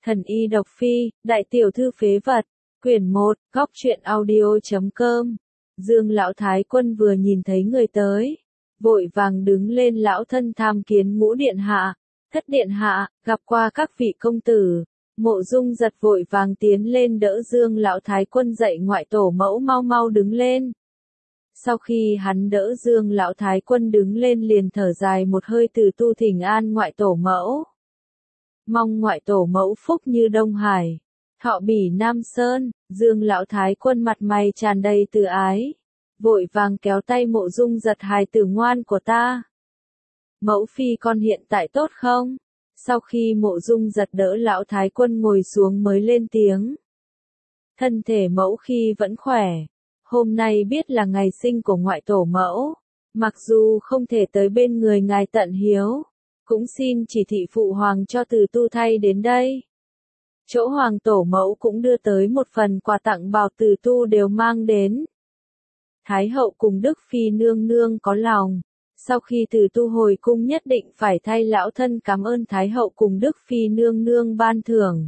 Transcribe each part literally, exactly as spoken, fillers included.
Thần y độc phi, đại tiểu thư phế vật, quyển một, góc truyện audio chấm com. Dương lão thái quân vừa nhìn thấy người tới, vội vàng đứng lên lão thân tham kiến ngũ điện hạ, thất điện hạ, gặp qua các vị công tử. Mộ Dung giật vội vàng tiến lên đỡ Dương lão thái quân dậy, ngoại tổ mẫu mau mau đứng lên. Sau khi hắn đỡ Dương lão thái quân đứng lên liền thở dài một hơi từ tu thỉnh an ngoại tổ mẫu. Mong ngoại tổ mẫu phúc như Đông Hải, thọ bỉ Nam Sơn. Dương lão thái quân mặt mày tràn đầy từ ái, vội vàng kéo tay Mộ Dung giật, hài tử ngoan của ta. Mẫu phi con hiện tại tốt không? Sau khi Mộ Dung giật đỡ lão thái quân ngồi xuống mới lên tiếng. Thân thể mẫu khi vẫn khỏe. Hôm nay biết là ngày sinh của ngoại tổ mẫu, mặc dù không thể tới bên người ngài tận hiếu, cũng xin chỉ thị phụ hoàng cho Từ Tu thay đến đây. Chỗ hoàng tổ mẫu cũng đưa tới một phần quà tặng, bảo Từ Tu đều mang đến. Thái hậu cùng Đức Phi nương nương có lòng, sau khi Từ Tu hồi cung nhất định phải thay lão thân cảm ơn Thái hậu cùng Đức Phi nương nương ban thưởng.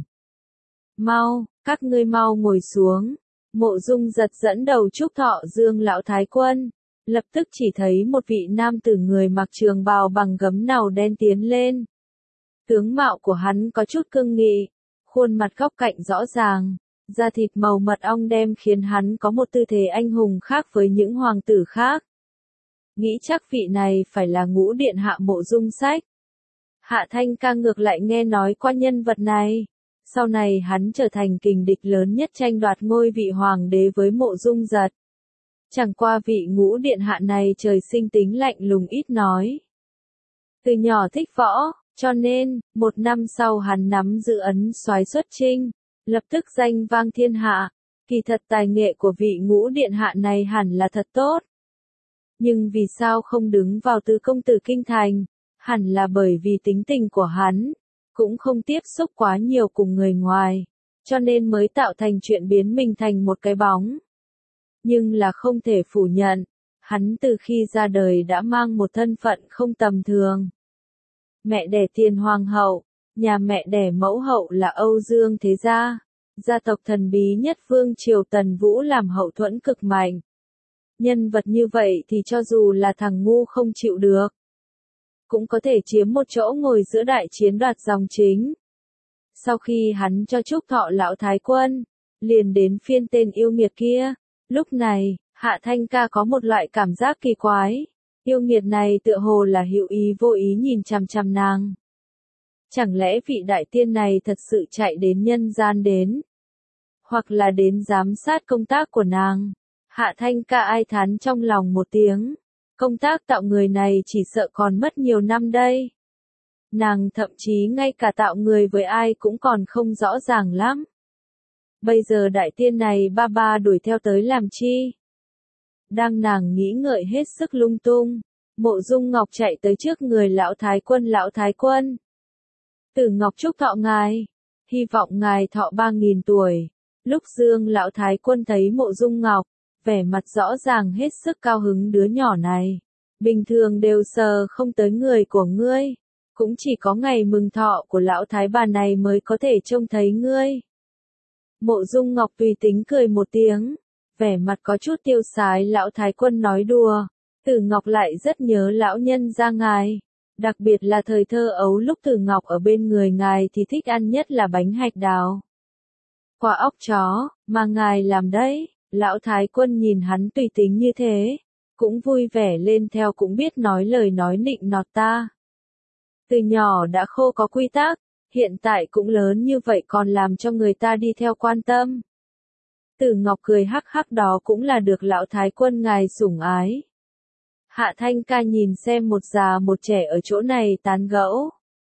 Mau, các ngươi mau ngồi xuống. Mộ Dung giật dẫn đầu chúc thọ Dương lão thái quân, lập tức chỉ thấy một vị nam tử người mặc trường bào bằng gấm nàu đen tiến lên. Tướng mạo của hắn có chút cương nghị, khuôn mặt góc cạnh rõ ràng, da thịt màu mật ong đem khiến hắn có một tư thế anh hùng khác với những hoàng tử khác. Nghĩ chắc vị này phải là ngũ điện hạ Mộ Dung Sách. Hạ Thanh Ca ngược lại nghe nói qua nhân vật này. Sau này hắn trở thành kình địch lớn nhất tranh đoạt ngôi vị hoàng đế với Mộ Dung giật. Chẳng qua vị ngũ điện hạ này trời sinh tính lạnh lùng ít nói. Từ nhỏ thích võ, cho nên, một năm sau hắn nắm giữ ấn soái xuất chinh, lập tức danh vang thiên hạ. Kỳ thật tài nghệ của vị ngũ điện hạ này hẳn là thật tốt. Nhưng vì sao không đứng vào tứ công tử kinh thành? Hẳn là bởi vì tính tình của hắn cũng không tiếp xúc quá nhiều cùng người ngoài, cho nên mới tạo thành chuyện biến mình thành một cái bóng. Nhưng là không thể phủ nhận, hắn từ khi ra đời đã mang một thân phận không tầm thường. Mẹ đẻ Tiền Hoàng hậu, nhà mẹ đẻ mẫu hậu là Âu Dương Thế Gia, gia tộc thần bí nhất vương triều Tần Vũ làm hậu thuẫn cực mạnh. Nhân vật như vậy thì cho dù là thằng ngu không chịu được, cũng có thể chiếm một chỗ ngồi giữa đại chiến đoạt dòng chính. Sau khi hắn cho chúc thọ lão thái quân, liền đến phiên tên yêu nghiệt kia. Lúc này, Hạ Thanh Ca có một loại cảm giác kỳ quái. Yêu nghiệt này tựa hồ là hữu ý vô ý nhìn chằm chằm nàng. Chẳng lẽ vị đại tiên này thật sự chạy đến nhân gian đến? Hoặc là đến giám sát công tác của nàng? Hạ Thanh Ca ai thán trong lòng một tiếng. Công tác tạo người này chỉ sợ còn mất nhiều năm đây. Nàng thậm chí ngay cả tạo người với ai cũng còn không rõ ràng lắm. Bây giờ đại tiên này ba ba đuổi theo tới làm chi? Đang nàng nghĩ ngợi hết sức lung tung, Mộ Dung Ngọc chạy tới trước người lão thái quân. Lão thái quân, Tử Ngọc chúc thọ ngài, hy vọng ngài thọ ba nghìn tuổi. Lúc Dương lão thái quân thấy Mộ Dung Ngọc, vẻ mặt rõ ràng hết sức cao hứng. Đứa nhỏ này, bình thường đều sờ không tới người của ngươi, cũng chỉ có ngày mừng thọ của lão thái bà này mới có thể trông thấy ngươi. Mộ Dung Ngọc tùy tính cười một tiếng, vẻ mặt có chút tiêu sái. Lão thái quân nói đùa, Tử Ngọc lại rất nhớ lão nhân gia ngài, đặc biệt là thời thơ ấu lúc Tử Ngọc ở bên người ngài thì thích ăn nhất là bánh hạch đào, quả óc chó, mà ngài làm đấy. Lão thái quân nhìn hắn tùy tính như thế, cũng vui vẻ lên theo, cũng biết nói lời nói nịnh nọt ta. Từ nhỏ đã khô có quy tắc, hiện tại cũng lớn như vậy còn làm cho người ta đi theo quan tâm. Tử Ngọc cười hắc hắc, đó cũng là được lão thái quân ngài sủng ái. Hạ Thanh Ca nhìn xem một già một trẻ ở chỗ này tán gẫu.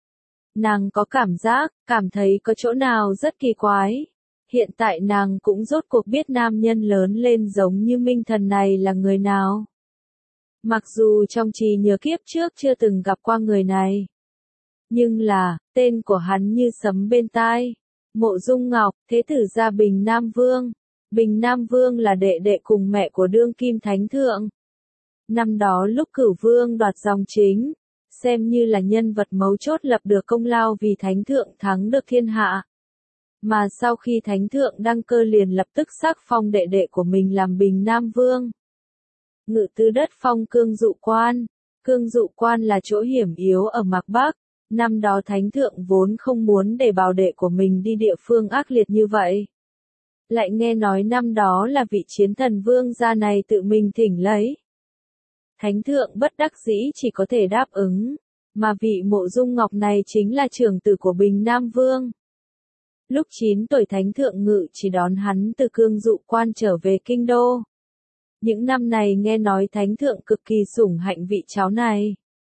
Nàng có cảm giác, cảm thấy có chỗ nào rất kỳ quái. Hiện tại nàng cũng rốt cuộc biết nam nhân lớn lên giống như Minh Thần này là người nào. Mặc dù trong trí nhớ kiếp trước chưa từng gặp qua người này, nhưng là, tên của hắn như sấm bên tai. Mộ Dung Ngọc, thế tử gia Bình Nam Vương. Bình Nam Vương là đệ đệ cùng mẹ của đương kim thánh thượng. Năm đó lúc Cửu Vương đoạt dòng chính, xem như là nhân vật mấu chốt lập được công lao vì thánh thượng thắng được thiên hạ. Mà sau khi thánh thượng đăng cơ liền lập tức sắc phong đệ đệ của mình làm Bình Nam Vương. Ngự tư đất phong Cương Dụ Quan. Cương Dụ Quan là chỗ hiểm yếu ở Mạc Bắc. Năm đó thánh thượng vốn không muốn để bảo đệ của mình đi địa phương ác liệt như vậy. Lại nghe nói năm đó là vị chiến thần vương gia này tự mình thỉnh lấy. Thánh thượng bất đắc dĩ chỉ có thể đáp ứng, mà vị Mộ Dung Ngọc này chính là trưởng tử của Bình Nam Vương. Lúc chín tuổi thánh thượng ngự chỉ đón hắn từ Cương Dụ Quan trở về kinh đô. Những năm này nghe nói thánh thượng cực kỳ sủng hạnh vị cháu này.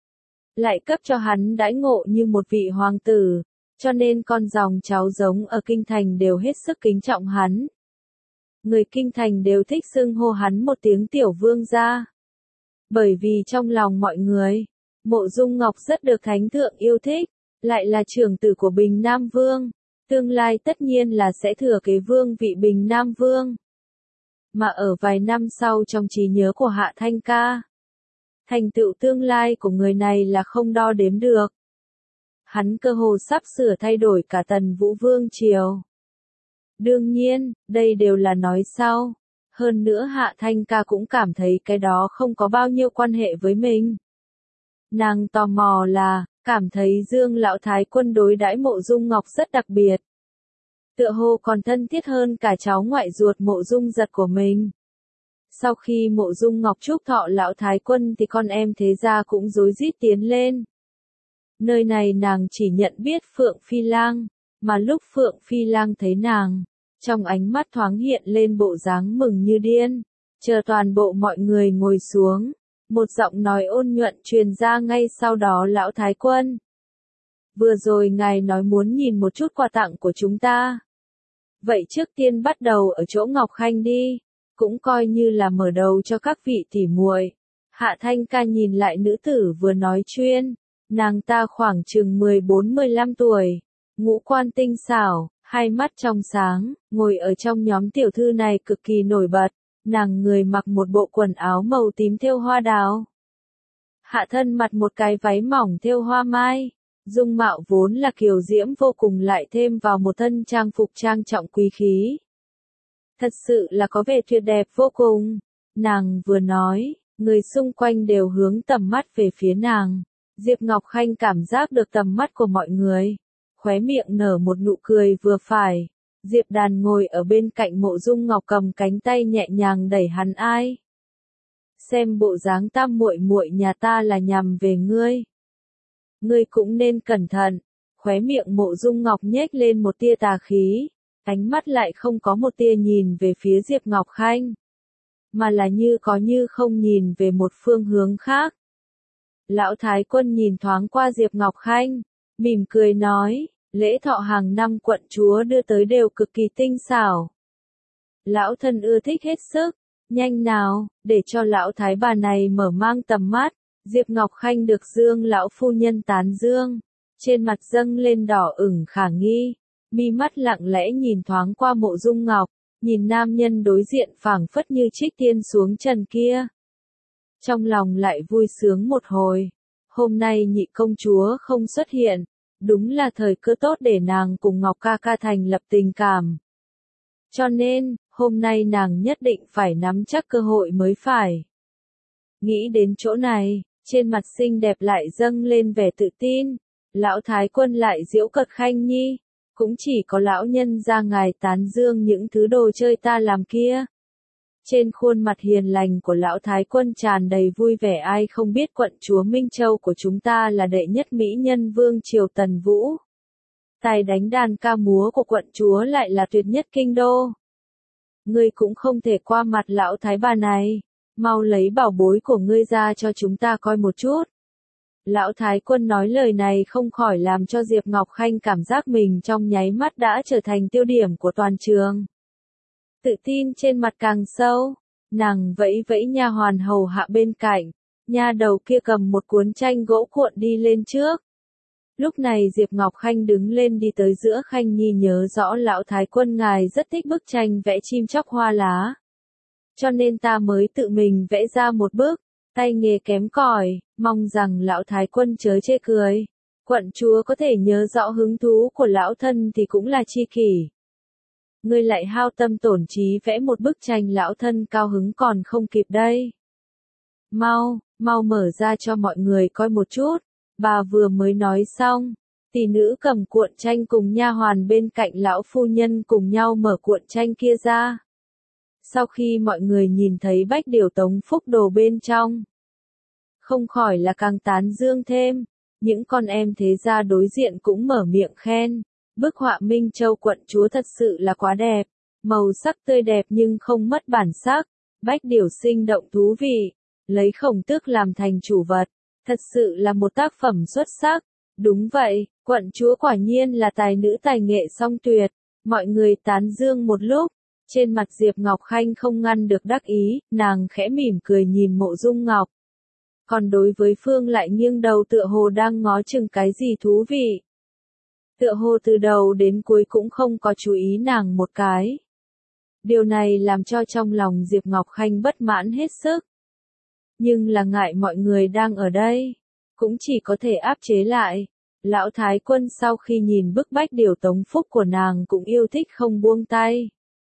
Lại cấp cho hắn đãi ngộ như một vị hoàng tử, cho nên con dòng cháu giống ở kinh thành đều hết sức kính trọng hắn. Người kinh thành đều thích xưng hô hắn một tiếng tiểu vương gia. Bởi vì trong lòng mọi người, Mộ Dung Ngọc rất được thánh thượng yêu thích, lại là trưởng tử của Bình Nam Vương, tương lai tất nhiên là sẽ thừa kế vương vị Bình Nam Vương. Mà ở vài năm sau trong trí nhớ của Hạ Thanh Ca, thành tựu tương lai của người này là không đo đếm được. Hắn cơ hồ sắp sửa thay đổi cả Tần Vũ Vương triều. Đương nhiên, đây đều là nói sau. Hơn nữa Hạ Thanh Ca cũng cảm thấy cái đó không có bao nhiêu quan hệ với mình. Nàng tò mò là, cảm thấy Dương Lão Thái Quân đối đãi Mộ Dung Ngọc rất đặc biệt. Tựa hồ còn thân thiết hơn cả cháu ngoại ruột Mộ Dung Giật của mình. Sau khi Mộ Dung Ngọc chúc thọ Lão Thái Quân thì con em thế gia cũng rối rít tiến lên. Nơi này nàng chỉ nhận biết Phượng Phi Lang, mà lúc Phượng Phi Lang thấy nàng, trong ánh mắt thoáng hiện lên bộ dáng mừng như điên. Chờ toàn bộ mọi người ngồi xuống, một giọng nói ôn nhuận truyền ra ngay sau đó: Lão Thái Quân, vừa rồi ngài nói muốn nhìn một chút quà tặng của chúng ta. Vậy trước tiên bắt đầu ở chỗ Ngọc Khanh đi, cũng coi như là mở đầu cho các vị tỉ muội. Hạ Thanh Ca nhìn lại nữ tử vừa nói chuyên, nàng ta khoảng chừng mười bốn mười lăm tuổi, ngũ quan tinh xảo, hai mắt trong sáng, ngồi ở trong nhóm tiểu thư này cực kỳ nổi bật. Nàng người mặc một bộ quần áo màu tím thêu hoa đào, hạ thân mặc một cái váy mỏng thêu hoa mai, dung mạo vốn là kiều diễm vô cùng lại thêm vào một thân trang phục trang trọng quý khí. Thật sự là có vẻ tuyệt đẹp vô cùng. Nàng vừa nói, người xung quanh đều hướng tầm mắt về phía nàng. Diệp Ngọc Khanh cảm giác được tầm mắt của mọi người, khóe miệng nở một nụ cười vừa phải. Diệp Đàn ngồi ở bên cạnh Mộ Dung Ngọc cầm cánh tay nhẹ nhàng đẩy hắn: ai? Xem bộ dáng tam muội muội nhà ta là nhằm về ngươi. Ngươi cũng nên cẩn thận. Khóe miệng Mộ Dung Ngọc nhếch lên một tia tà khí, ánh mắt lại không có một tia nhìn về phía Diệp Ngọc Khanh, mà là như có như không nhìn về một phương hướng khác. Lão Thái Quân nhìn thoáng qua Diệp Ngọc Khanh, mỉm cười nói: lễ thọ hàng năm quận chúa đưa tới đều cực kỳ tinh xảo. Lão thân ưa thích hết sức, nhanh nào, để cho lão thái bà này mở mang tầm mắt. Diệp Ngọc Khanh được Dương lão phu nhân tán dương, trên mặt dâng lên đỏ ửng khả nghi, mi mắt lặng lẽ nhìn thoáng qua Mộ Dung Ngọc, nhìn nam nhân đối diện phảng phất như trích tiên xuống trần kia. Trong lòng lại vui sướng một hồi, hôm nay nhị công chúa không xuất hiện, đúng là thời cơ tốt để nàng cùng Ngọc ca ca thành lập tình cảm. Cho nên, hôm nay nàng nhất định phải nắm chắc cơ hội mới phải. Nghĩ đến chỗ này, trên mặt xinh đẹp lại dâng lên vẻ tự tin. Lão Thái Quân lại giễu cợt Khanh Nhi, cũng chỉ có lão nhân gia ngài tán dương những thứ đồ chơi ta làm kia. Trên khuôn mặt hiền lành của Lão Thái Quân tràn đầy vui vẻ, ai không biết quận chúa Minh Châu của chúng ta là đệ nhất mỹ nhân vương triều Tần Vũ. Tài đánh đàn ca múa của quận chúa lại là tuyệt nhất kinh đô. Ngươi cũng không thể qua mặt lão thái bà này, mau lấy bảo bối của ngươi ra cho chúng ta coi một chút. Lão Thái Quân nói lời này không khỏi làm cho Diệp Ngọc Khanh cảm giác mình trong nháy mắt đã trở thành tiêu điểm của toàn trường. Tự tin trên mặt càng sâu, nàng vẫy vẫy nha hoàn hầu hạ bên cạnh, nha đầu kia cầm một cuốn tranh gỗ cuộn đi lên trước. Lúc này Diệp Ngọc Khanh đứng lên đi tới giữa. Khanh Nhi nhớ rõ Lão Thái Quân ngài rất thích bức tranh vẽ chim chóc hoa lá, cho nên ta mới tự mình vẽ ra một bức, tay nghề kém cỏi, mong rằng Lão Thái Quân chớ chê cười. Quận chúa có thể nhớ rõ hứng thú của lão thân thì cũng là chi kỷ. Ngươi lại hao tâm tổn trí vẽ một bức tranh lão thân cao hứng còn không kịp đây. Mau, mau mở ra cho mọi người coi một chút, bà vừa mới nói xong. Tỷ nữ cầm cuộn tranh cùng nha hoàn bên cạnh lão phu nhân cùng nhau mở cuộn tranh kia ra. Sau khi mọi người nhìn thấy bách điểu Tống Phúc Đồ bên trong, không khỏi là càng tán dương thêm. Những con em thế gia đối diện cũng mở miệng khen. Bức họa Minh Châu quận chúa thật sự là quá đẹp. Màu sắc tươi đẹp nhưng không mất bản sắc. Bách điểu sinh động thú vị. Lấy khổng tước làm thành chủ vật. Thật sự là một tác phẩm xuất sắc. Đúng vậy, quận chúa quả nhiên là tài nữ tài nghệ song tuyệt. Mọi người tán dương một lúc. Trên mặt Diệp Ngọc Khanh không ngăn được đắc ý. Nàng khẽ mỉm cười nhìn Mộ Dung Ngọc. Còn đối với Phương lại nghiêng đầu tựa hồ đang ngó chừng cái gì thú vị. Tựa hồ từ đầu đến cuối cũng không có chú ý nàng một cái. Điều này làm cho trong lòng Diệp Ngọc Khanh bất mãn hết sức. Nhưng là ngại mọi người đang ở đây, cũng chỉ có thể áp chế lại. Lão Thái Quân sau khi nhìn bức bách điểu Tống Phúc của nàng cũng yêu thích không buông tay.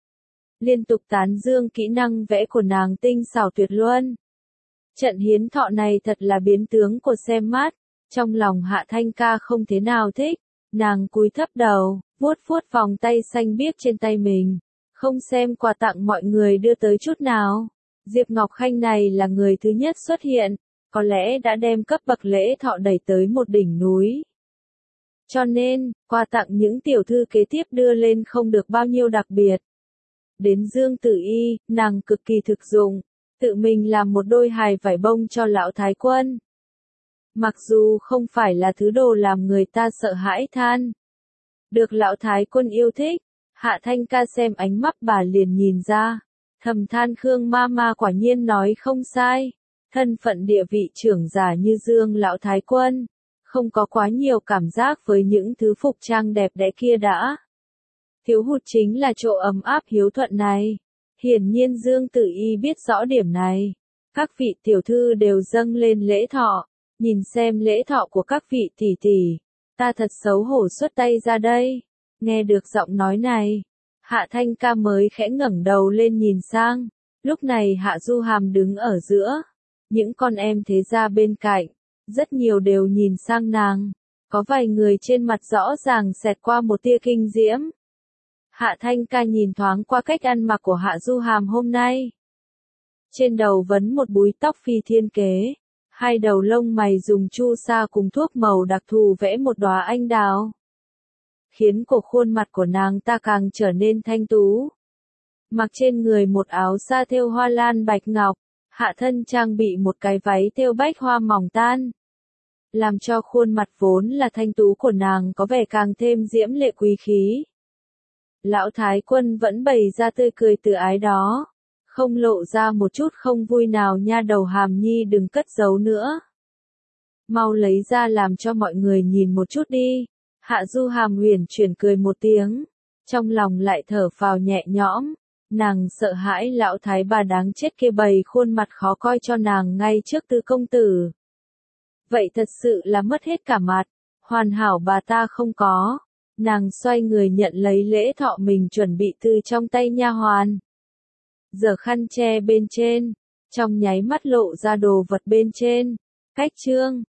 Liên tục tán dương kỹ năng vẽ của nàng tinh xảo tuyệt luân. Trận hiến thọ này thật là biến tướng của xem mắt, trong lòng Hạ Thanh Ca không thế nào thích, nàng cúi thấp đầu, vuốt vuốt vòng tay xanh biếc trên tay mình, không xem quà tặng mọi người đưa tới chút nào. Diệp Ngọc Khanh này là người thứ nhất xuất hiện, có lẽ đã đem cấp bậc lễ thọ đẩy tới một đỉnh núi. Cho nên, quà tặng những tiểu thư kế tiếp đưa lên không được bao nhiêu đặc biệt. Đến Dương Tử Y, nàng cực kỳ thực dụng. Tự mình làm một đôi hài vải bông cho lão Thái Quân. Mặc dù không phải là thứ đồ làm người ta sợ hãi than. Được lão Thái Quân yêu thích, Hạ Thanh Ca xem ánh mắt bà liền nhìn ra. Thầm than Khương Mama quả nhiên nói không sai. Thân phận địa vị trưởng giả như Dương lão Thái Quân. Không có quá nhiều cảm giác với những thứ phục trang đẹp đẽ kia đã. Thiếu hụt chính là chỗ ấm áp hiếu thuận này. Hiển nhiên Dương Tử Y biết rõ điểm này. Các vị tiểu thư đều dâng lên lễ thọ. Nhìn xem lễ thọ của các vị tỷ tỷ. Ta thật xấu hổ xuất tay ra đây. Nghe được giọng nói này. Hạ Thanh Ca mới khẽ ngẩng đầu lên nhìn sang. Lúc này Hạ Du Hàm đứng ở giữa. Những con em thế gia bên cạnh. Rất nhiều đều nhìn sang nàng. Có vài người trên mặt rõ ràng xẹt qua một tia kinh diễm. Hạ Thanh Ca nhìn thoáng qua cách ăn mặc của Hạ Du Hàm hôm nay. Trên đầu vấn một búi tóc phi thiên kế. Hai đầu lông mày dùng chu sa cùng thuốc màu đặc thù vẽ một đóa anh đào. Khiến của khuôn mặt của nàng ta càng trở nên thanh tú. Mặc trên người một áo sa thêu hoa lan bạch ngọc. Hạ thân trang bị một cái váy thêu bách hoa mỏng tan. Làm cho khuôn mặt vốn là thanh tú của nàng có vẻ càng thêm diễm lệ quý khí. Lão Thái Quân vẫn bày ra tươi cười từ ái đó. Không lộ ra một chút không vui nào nha đầu Hàm Nhi đừng cất giấu nữa. Mau lấy ra làm cho mọi người nhìn một chút đi. Hạ Du Hàm huyền chuyển cười một tiếng. Trong lòng lại thở phào nhẹ nhõm. Nàng sợ hãi lão thái bà đáng chết kia bày khuôn mặt khó coi cho nàng ngay trước Tứ công tử. Vậy thật sự là mất hết cả mặt. Hoàn hảo bà ta không có. Nàng xoay người nhận lấy lễ thọ mình chuẩn bị từ trong tay nha hoàn. Giở khăn che bên trên. Trong nháy mắt lộ ra đồ vật bên trên. Cách chương.